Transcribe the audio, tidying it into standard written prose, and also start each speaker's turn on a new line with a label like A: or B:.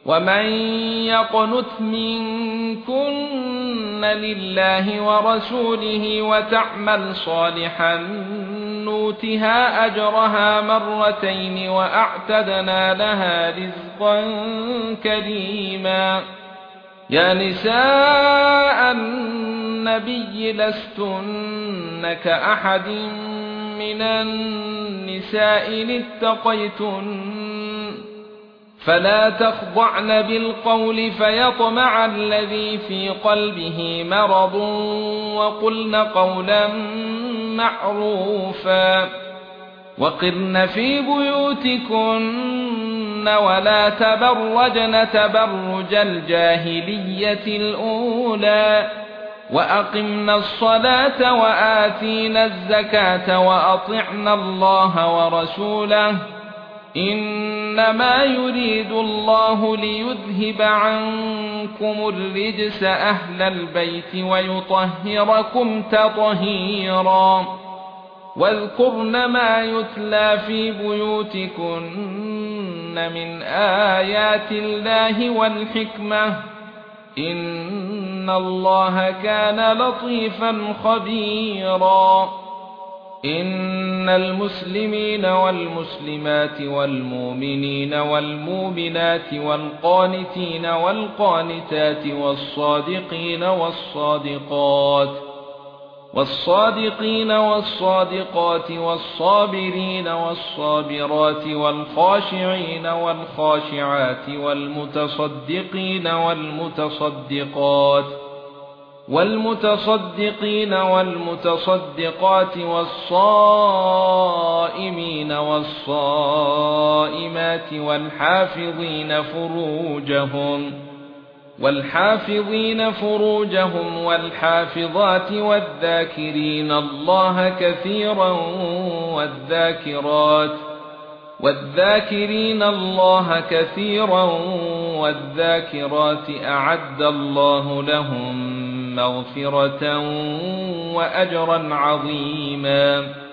A: ومن يقنت منكن لله ورسوله وتعمل صالحا نؤتها اجرها مرتين واعتدنا لها رزقا كريما. يا نساء النبي لستن كأحد من النساء إن اتقيتن فلا تخضعن بالقول فيطمع الذي في قلبه مرض وقلن قولا معروفا. وقرن في بيوتكن ولا تبرجن تبرج الجاهلية الأولى وأقمنا الصلاة وآتينا الزكاة وأطعنا الله ورسوله إنما يريد الله ليذهب عنكم الرجس أهل البيت ويطهركم تطهيرا. واذكرن ما يتلى في بيوتكن من آيات الله والحكمة إن الله كان لطيفا خبيرا. إن المسلمين والمسلمات والمؤمنين والمؤمنات والقانتين والقانتات والصادقين والصادقات والصابرين والصابرات والخاشعين والخاشعات والمتصدقين والمتصدقات والصائمين والصائمات والحافظين فروجهم والحافظات والذاكرين الله كثيرا والذاكرين الله كثيرا والذاكرات أعد الله لهم مغفرة وأجرا عظيما.